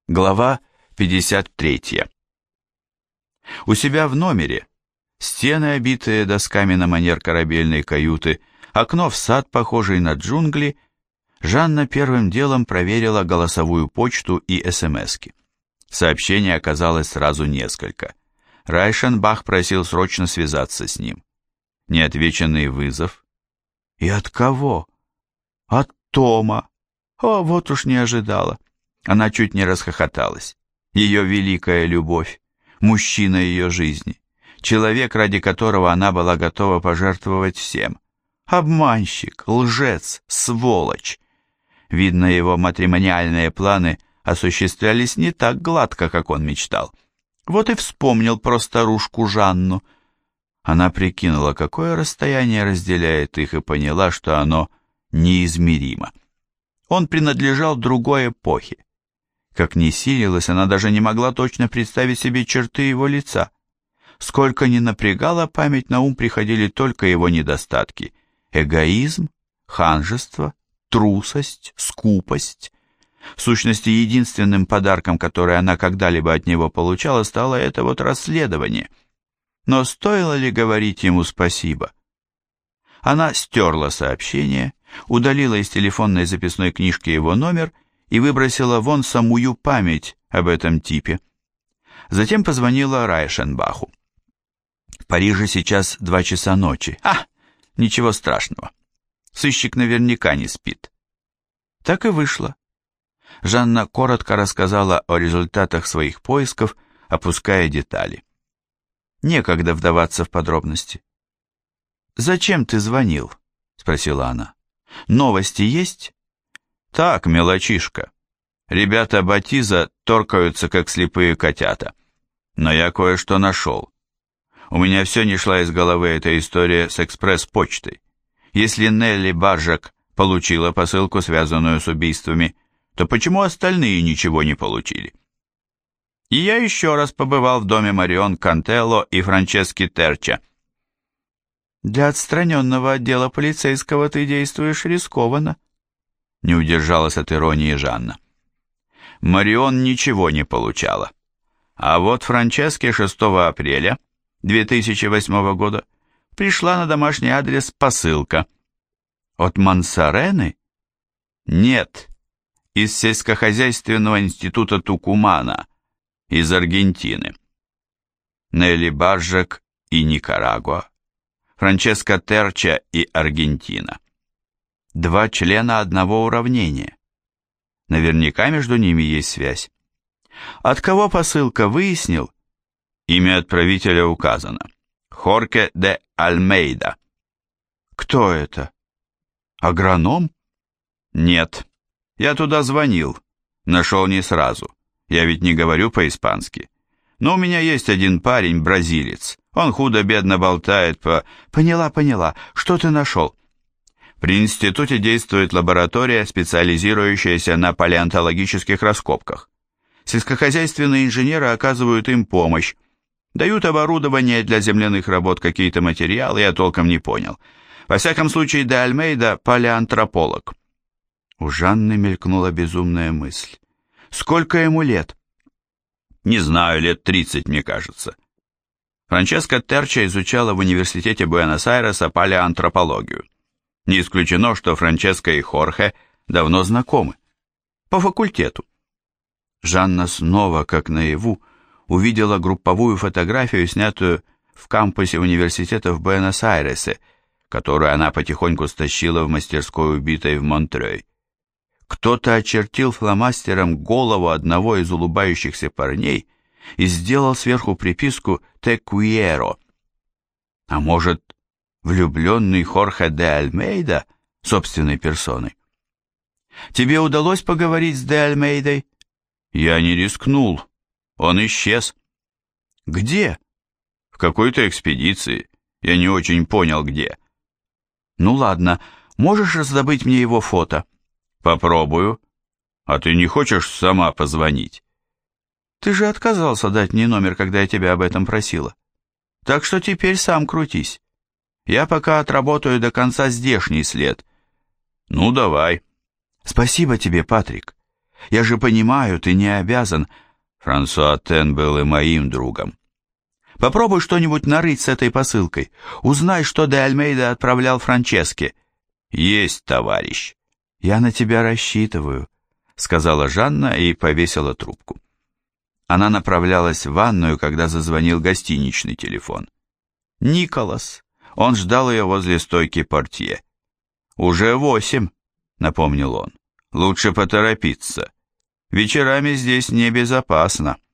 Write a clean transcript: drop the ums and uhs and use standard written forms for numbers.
Глава 53. У себя в номере, стены, обитые досками на манер корабельной каюты, окно в сад, похожий на джунгли, Жанна первым делом проверила голосовую почту и смски. Сообщений оказалось сразу несколько. Райшенбах просил срочно связаться с ним. Неотвеченный вызов. И от кого? От Тома. О, вот уж не ожидала. Она чуть не расхохоталась. Ее великая любовь, мужчина ее жизни, человек, ради которого она была готова пожертвовать всем. Обманщик, лжец, сволочь. Видно, его матримониальные планы осуществлялись не так гладко, как он мечтал. Вот и вспомнил про старушку Жанну. Она прикинула, какое расстояние разделяет их, и поняла, что оно неизмеримо. Он принадлежал другой эпохе. Как ни силилась, она даже не могла точно представить себе черты его лица. Сколько ни напрягала память, на ум приходили только его недостатки. Эгоизм, ханжество, трусость, скупость. В сущности, единственным подарком, который она когда-либо от него получала, стало это вот расследование. Но стоило ли говорить ему спасибо? Она стерла сообщение, удалила из телефонной записной книжки его номер и выбросила вон самую память об этом типе. Затем позвонила Райшенбаху. В Париже сейчас 2 часа ночи. Ничего страшного. Сыщик наверняка не спит. Так и вышло. Жанна коротко рассказала о результатах своих поисков, опуская детали. Некогда вдаваться в подробности. «Зачем ты звонил?» — спросила она. «Новости есть?» «Так, мелочишка. Ребята Батиза торкаются, как слепые котята. Но я кое-что нашел. У меня все не шла из головы эта история с экспресс-почтой. Если Нелли Баржак получила посылку, связанную с убийствами, то почему остальные ничего не получили?» И я еще раз побывал в доме Марион Кантелло и Франчески Терча. «Для отстраненного отдела полицейского ты действуешь рискованно», — не удержалась от иронии Жанна. Марион ничего не получала. А вот Франческе 6 апреля 2008 года пришла на домашний адрес посылка. От Мансарены? Нет, из сельскохозяйственного института Тукумана, из Аргентины. Нелли Баржак и Никарагуа, Франческа Терча и Аргентина. 2 члена одного уравнения. Наверняка между ними есть связь. От кого посылка, выяснил? Имя отправителя указано. Хорке де Альмейда. Кто это? Агроном? Нет. Я туда звонил. Нашел не сразу. Я ведь не говорю по-испански. Но у меня есть один парень, бразилец. Он худо-бедно болтает по... Поняла. Что ты нашел? При институте действует лаборатория, специализирующаяся на палеонтологических раскопках. Сельскохозяйственные инженеры оказывают им помощь. Дают оборудование для земляных работ, какие-то материалы, я толком не понял. Во всяком случае, де Альмейда – палеоантрополог. У Жанны мелькнула безумная мысль. Сколько ему лет? Не знаю, лет 30, мне кажется. Франческа Терча изучала в университете Буэнос-Айреса палеоантропологию. Не исключено, что Франческа и Хорхе давно знакомы. По факультету. Жанна снова, как наяву, увидела групповую фотографию, снятую в кампусе университета в Буэнос-Айресе, которую она потихоньку стащила в мастерской убитой в Монтрей. Кто-то очертил фломастером голову одного из улыбающихся парней и сделал сверху приписку «Те Куиеро». А может, влюбленный Хорхе де Альмейда собственной персоной? Тебе удалось поговорить с де Альмейдой? Я не рискнул. Он исчез. Где? В какой-то экспедиции. Я не очень понял, где. Ну ладно, можешь раздобыть мне его фото? Попробую. А ты не хочешь сама позвонить? Ты же отказался дать мне номер, когда я тебя об этом просила. Так что теперь сам крутись. Я пока отработаю до конца здешний след. Ну, давай. Спасибо тебе, Патрик. Я же понимаю, ты не обязан. Франсуа Тен был и моим другом. Попробуй что-нибудь нарыть с этой посылкой. Узнай, что де Альмейда отправлял Франческе. Есть, товарищ. Я на тебя рассчитываю, сказала Жанна и повесила трубку. Она направлялась в ванную, когда зазвонил гостиничный телефон. Николас. Он ждал ее возле стойки портье. «Уже 8», — напомнил он. «Лучше поторопиться. Вечерами здесь небезопасно».